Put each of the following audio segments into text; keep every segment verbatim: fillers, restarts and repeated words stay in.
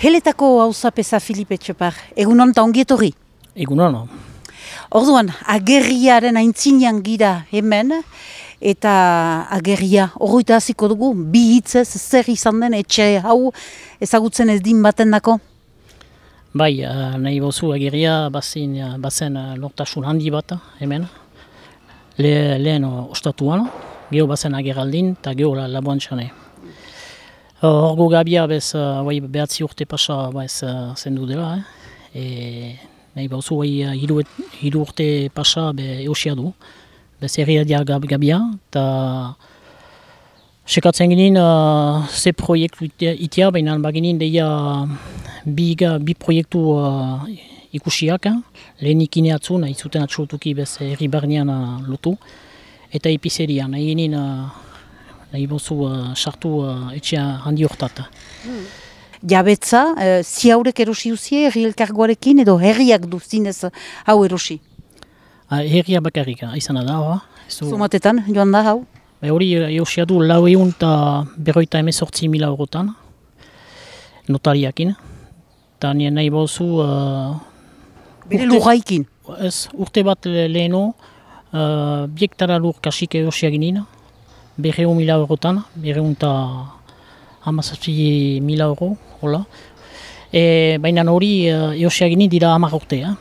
Heletako auzapeza Filipe Etxepar, egunon eta ongietorri? Egunon. Orduan, agerriaren aintzinean gira hemen, eta agerria horreita hasiko dugu, bi hitzez zer izan den etxe hau ezagutzen ez din baten dako? Bai, uh, nahi bozu agerria bazen, uh, bazen uh, nortasun handi bat hemen. Le, lehen uh, ostatuan, geho bazen ageraldin eta geho la, labuan txane. Horgo gabia bez uh, bai, behatzi urte pasa bez uh, zendu dela. Eh? E, nahi bozu bai, uh, hiru, hiru urte pasa be eusia du. Bez herria gab, gabia eta sekatzen ginen uh, ze proiektu itia, baina baginen deia bi, bi proiektu uh, ikusiak. Lehenik ineatzu, nahi zuten atxotuki bez herri barnean uh, lotu. Eta epizeria, nahi ginen uh, nahi bozu sartu uh, uh, etxea handi hortat. Hmm. Jabetza, uh, ziaurek erosi uzie herri elkargoarekin edo herriak du zinez hau erosi? Uh, herria bakarrik, izan da, hoa. Zumatetan, joan da hau? Ba, hori eusia du lau egun eta berroita emezortzi mila eurotan, notariakin. Eta nien nahi bozu... Uh, Bere lurraikin? Ez, urte bat leheno, uh, biektara lur kasik eusia ginen, berreun mila eurotan, berreun eta hamazazpi mila euro, hola. E, baina hori uh, eusia ginen dira hamar urte, eh?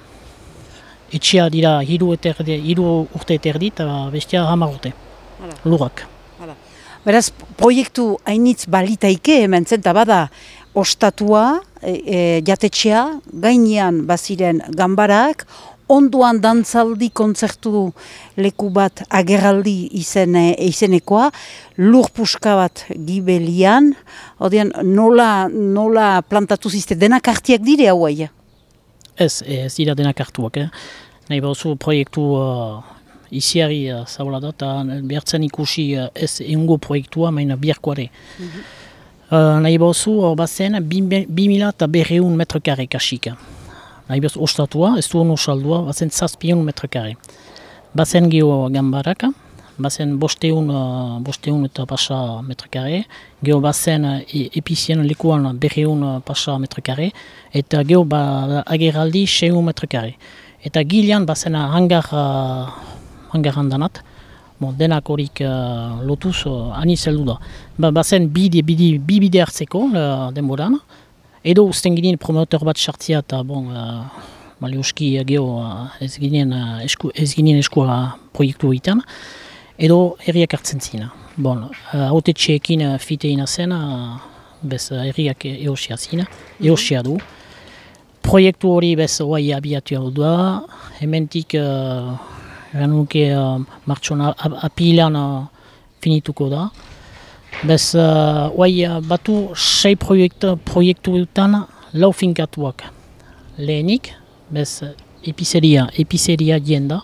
Etxea dira hiru urte eterdi eta bestia hamar urte, lurrak. Beraz, proiektu hainitz balitaike hemen zenta bada ostatua, e, e, jatetxea, gainean baziren ganbarak, onduan dantzaldi kontzertu leku bat agerraldi izene, izenekoa, lur puska bat gibelian, odean nola, nola plantatu zizte, denak artiak dire hauai? Ez, ez dira denak hartuak, eh? Nahi bauzu proiektu uh, iziari uh, zaula da, eta behartzen ikusi uh, ez egungo proiektua, maina biharkoare. Mm -hmm. uh, nahi bauzu hor bazen bi mila eta berreun metrekare kasik. Nahi bauzu ostatua, ez du ono saldua, bazen zazpion metrekare. Bazen geho gambaraka, bazen bosteun, uh, bosteun eta pasa metrekare, geho bazen uh, epizien lekuan berreun uh, pasa metrekare, eta geho ba, ageraldi seun metrekare. Eta gilean bazen hangar, uh, hangar handanat, bon, denak horik uh, lotuz uh, ani zeldu da. Ba, bazen bide, bide, bi bide hartzeko uh, denboran, edo usten ginen promotor bat sartzia eta bon, uh, maleuski uh, geho uh, ez ginen uh, esku, ez ginen eskua proiektu egiten, edo herriak hartzen zina. Bon, haute uh, txeekin uh, fiteina zen, uh, bez uh, herriak eosia zina, eosia du. Proiektu hori bez oai abiatu da, hementik uh, eranuke uh, martxon apilan uh, finituko da. Bez uh, oai uh, batu sei proiektu, proiektuetan lau finkatuak. Lehenik, bez uh, epizeria, epizeria jenda.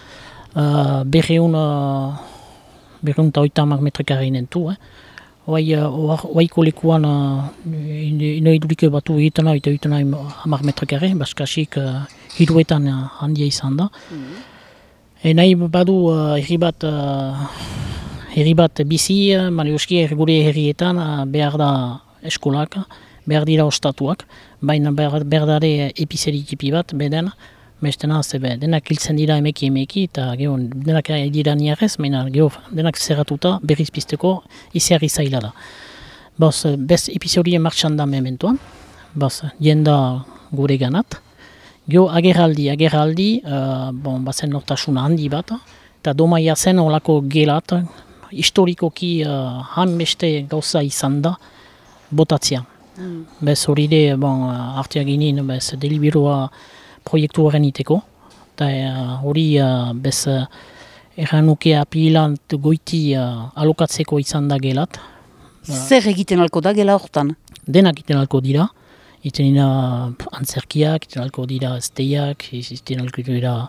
Uh, berreun uh, berreun eta oita hamar metrekare nentu, eh? Oai, uh, oaiko lekuan uh, ino idurike batu egiten eta egiten hamar metrekare, baskasik uh, hiruetan uh, handia izan da. Mm -hmm. E nahi badu uh, herri bat, uh, herri bat bizi, uh, maleuski gure herrietan uh, behar da eskolak, behar dira ostatuak, baina behar, behar dare epizeri tipi bat, beden, bestena, zebe, denak hiltzen dira emeki emeki, eta geho, denak dira niarrez, baina geho, denak zerratuta berriz pizteko iziarri zaila da. Baz, bez epizorien martxan da mementoan, baz, jenda gure ganat. Geho, agerraldi, agerraldi, uh, bon, bazen nortasuna handi bat, eta domaia zen olako gelat, historikoki uh, han beste gauza izan da, botatzea. Mm. Bez hori de, bon, arteak ginen, bez, deliberoa proiektu horren iteko, eta hori uh, uh, bez uh, erranuke apilan goiti uh, alokatzeko izan da gelat. Zer egiten alko da gela hortan? Denak egiten alko dira, egiten dira uh, antzerkiak, egiten alko dira esteiak, egiten alko dira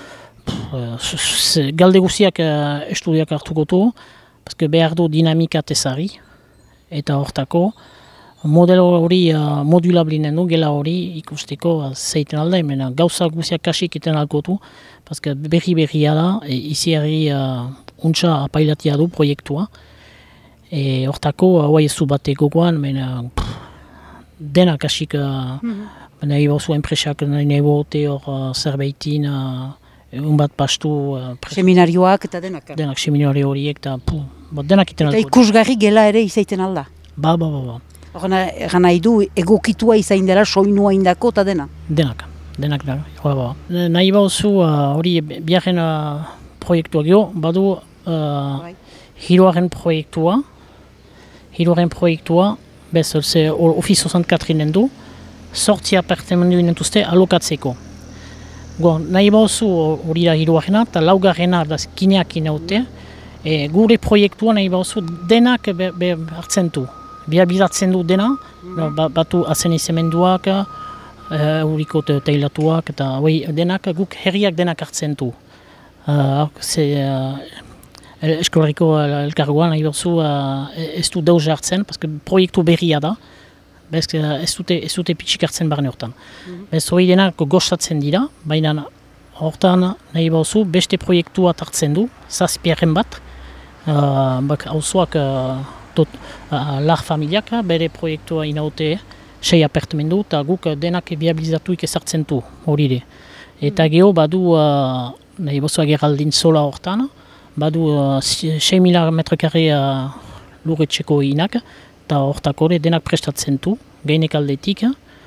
uh, galde guziak uh, estudiak hartuko du, paske behar du dinamika tezari, eta hortako, modelo hori uh, modulablinen du, gela hori ikusteko uh, zeiten alda, emena gauza guziak kasik iten alkotu, paske berri berria da, e, iziari uh, untsa apailatia du proiektua. E, hortako, hau uh, ezu bate gogoan, mena denak hasik, uh, mm-hmm. nahi bauzu enpresak, nahi bote hor uh, zerbaitin, uh, un bat pastu... Uh, seminarioak eta denak. Denak seminario horiek, eta puh, denak iten alko. Eta ikusgarri gela ere izaiten alda. Ba, ba, ba, ba. Egan nahi du, egokitua izain dela, soinua indako eta dena? Denak, denak da. Ba, ba. Nahi bauzu hori uh, biaren uh, proiektua geho, badu uh, hiruaren proiektua, hiruaren proiektua, bez, ze Office seixanta-quatorren du, sortzi apartamendu inentuzte alokatzeko. Go, nahi bauzu hori da hiruarena, eta laugarrena da kineak inaute, e, gure proiektua nahi bauzu denak be, be hartzen du. Biabilatzen du dena, mm-hmm. batu azen izemenduak, euriko uh, teilatuak, eta oi, denak, guk herriak denak hartzen du. Uh, ze, uh, eskolariko elkargoan nahi bauzu uh, ez du dauz hartzen, paske proiektu berria da, bez, ez dute, ez dute pitxik hartzen barne hortan. Mm-hmm. Bez hori denak gostatzen dira, baina hortan nahi bauzu beste proiektua hartzen du, zazpiaren bat, uh, bak hauzoak uh, Tot, uh, lar familiak bere proiektua inaute sei apartamendu eta guk denak biabilizatuik ezartzen du hori de. Eta geho badu, uh, nahi bozu ageraldin zola hortan, badu uh, sei mila metrekare uh, lurretxeko inak, eta hortako denak prestatzen du, gainek aldetik,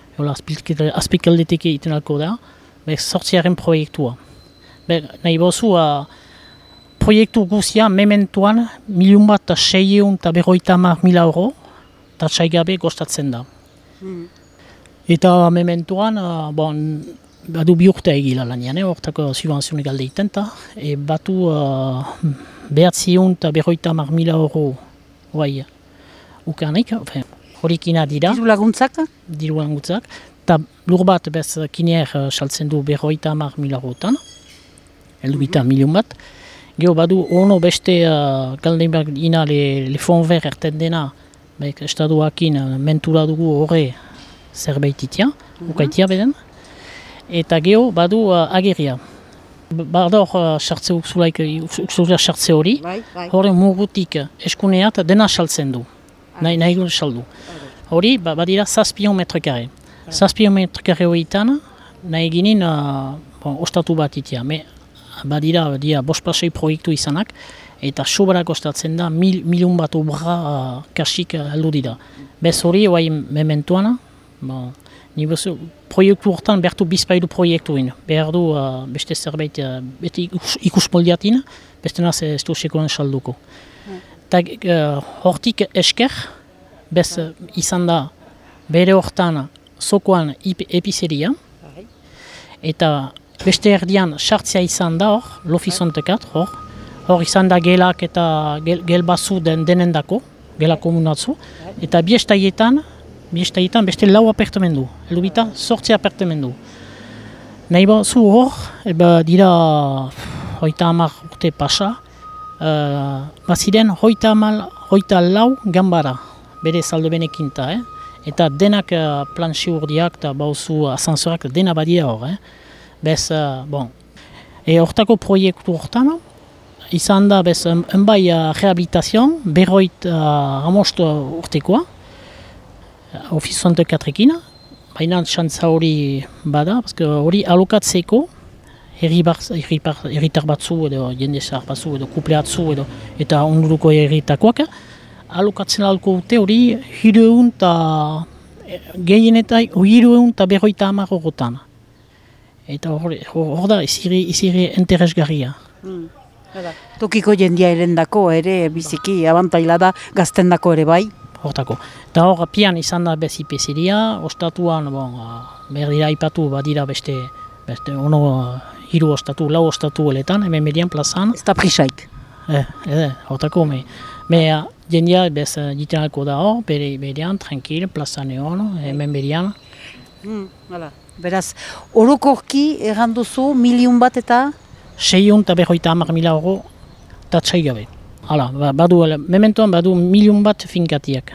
azpik aldetik egiten alko da, sortziaren proiektua. Be, nahi bozu, uh, proiektu guzia mementuan miliun bat seieun eta berroita hamar mila euro eta txaigabe gostatzen da. Mm. Eta mementuan, uh, bon, badu bi urte egila lanian, eh, hortako subvenzionik alde iten, e batu uh, behatziun eta berroita hamar mila euro guai ukanik, horik ina dira. Diru laguntzak? Diru laguntzak. Eta lur bat bez kineer saltzen du berroita hamar mila eurotan, eldu bita mm-hmm. miliun bat. Gero badu ono beste uh, galdein behar ina le, le fond vert erten dena, bek estaduakin uh, mentura dugu horre zerbaititia, mm-hmm. ukaitia beden. Eta gero badu uh, ageria. Barda hor sartze uh, uksulaik, uksulaik sartze hori, horre murutik eskuneat dena saltzen du, nahi, nahi gure saldu. Hori ba, badira zazpion metrekare. Zazpion metrekare horietan nahi ginen uh, bon, ostatu bat itia. Me, badira, badira bost pasei proiektu izanak, eta sobra kostatzen da mil, miliun bat obra uh, kasik uh, aldu dira. Bez hori, oai mementuan, bon, nibozu, proiektu hortan bertu bizpailu proiektuin. Behar du uh, beste zerbait uh, bete ikus, ikus moldiatin, beste naz ez du sekoan salduko. Eta uh, hortik esker, bez uh, izan da bere hortan zokoan epizeria, eta beste erdian sartzea izan da hor, L'Office seixanta-quatre, hor. Hor izan da gelak eta gel, gel basu den denendako, gela komunatzu. Eta bi estaietan, bi estaietan beste lau apartamendu. Elubita, sortzi apartamendu. Nahi zu hor, eba dira hoita hamar urte pasa, uh, baziren hoita hamar, hoita lau gambara, bere saldo benekinta, eh? Eta denak uh, planxi urdiak eta bauzu asansorak dena badira hor, eh? Bez, uh, bon, e hortako proiektu hortan, izan da bez, enbai uh, rehabilitazioan, berroit uh, amostu urtekoa, Office seixanta-quatrekin, baina txantza hori bada, hori alokatzeko, herritar batzu edo jende zahar batzu edo kupleatzu edo eta onduruko herritakoak, alokatzen alko dute hori hirueun eta gehienetai hirueun eta berroita hamar horretan. Eta hor, hor da, iziri, iziri interesgarria. Mm. Tokiko jendia erendako ere biziki abantaila da gaztendako ere bai. Hortako. Eta hor, pian izan da bez ipeziria, ostatuan, bon, behar dira ipatu badira beste, beste ono hiru ostatu, lau ostatu eletan, hemen median plazan. Ez da prisaik. Eh, eh, hortako, me, me jendia bez jiten alko da hor, bere median, tranquil, plazan egon, hemen median. Mm, hala. Beraz, orokorki erranduzu miliun bat eta? Seion eta berroita hamar mila euro eta txai gabe. Hala, badu, mementoan badu miliun bat finkatiak.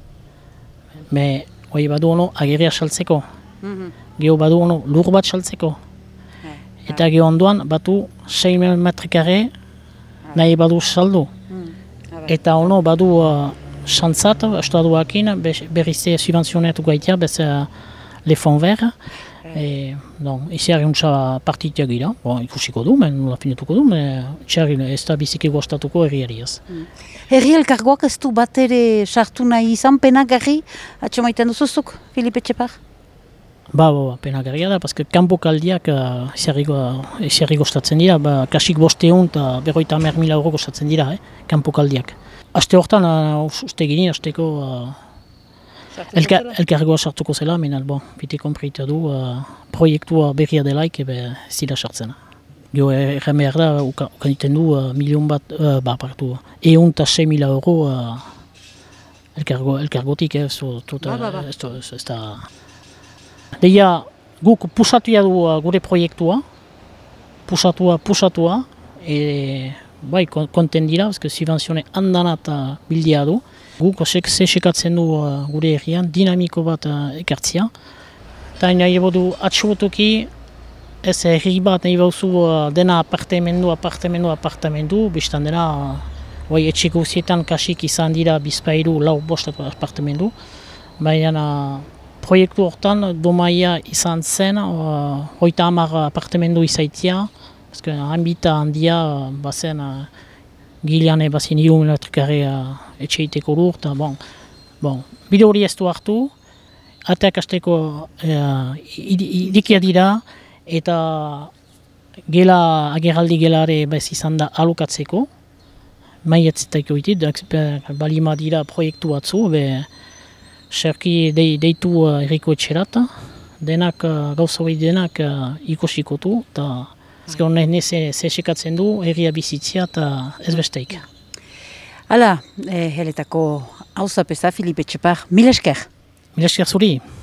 Me, hoi badu ono ageria saltzeko. Mm-hmm. Geho badu ono lur bat saltzeko. Eh, eta geho ondoan batu sei mila metrekare nahi badu saldu. Mm, eta ono badu uh, xantzat, estatuakin, berriz subvenzionatu gaitea, bez le fond vert. E, don, iziari untsa partitia gira, bon, ikusiko du, men nola finetuko du, men txarri ez da biziki gostatuko herriari ez. Mm. Herri elkargoak ez du bat ere sartu nahi izan, penagarri, atxamaiten duzuzuk, Filipe Etxepar? Ba, ba, ba, penagarria da, paske kanpokaldiak uh, iziari gostatzen dira, ba, kasik bosteun eta berroita hamer mila euro gostatzen dira, eh, kanpokaldiak. Aste hortan, uh, uste gini, asteko uh, Elka, elkargoa sartuko zela, menen, bon, bite konpreita du, uh, proiektua berria delaik, ebe zila sartzen. Jo, erren behar da, ukan, ukan iten du, uh, milion bat, uh, ba, partu, eun eta sei mila euro uh, elkargo, elkargotik, ez eh, tota, ba, ba, ba. ez, ez da... Deia, guk pusatua du uh, gure proiektua, pusatua, pusatua, e, bai, konten dira, ezke subvenzione handana eta bildia du. Guk ze sekatzen du uh, gure herrian, dinamiko bat uh, ekartzia. Eta nahi bodu atxotoki, ez herri bat nahi bauzu uh, dena apartamendu, apartamendu, apartamendu, bestan dena, uh, bai, etxeko zietan kasik izan dira bizpairu lau bost apartamendu. Baina uh, proiektu hortan domaia izan zen, uh, hoita hamar apartamendu izaitia, ezke hanbita handia uh, bazen uh, gilean ebazien hiru kilometrikare uh, etxeiteko lur, eta bon, bon, bide hori ez du hartu, ateak asteko uh, idikia dira, eta gela, ageraldi gelare bez izan da alokatzeko, maiatzetaiko itit, balima dira proiektu batzu, be, serki de, deitu uh, erriko etxerat, denak, uh, gauza hori denak uh, ikosikotu, eta ez honen ze sekatzen du, herria bizitzia eta ez besteik. Hala, eh, heletako hauzapeza, Filipe Etxepar, mil esker. Mil esker zuri.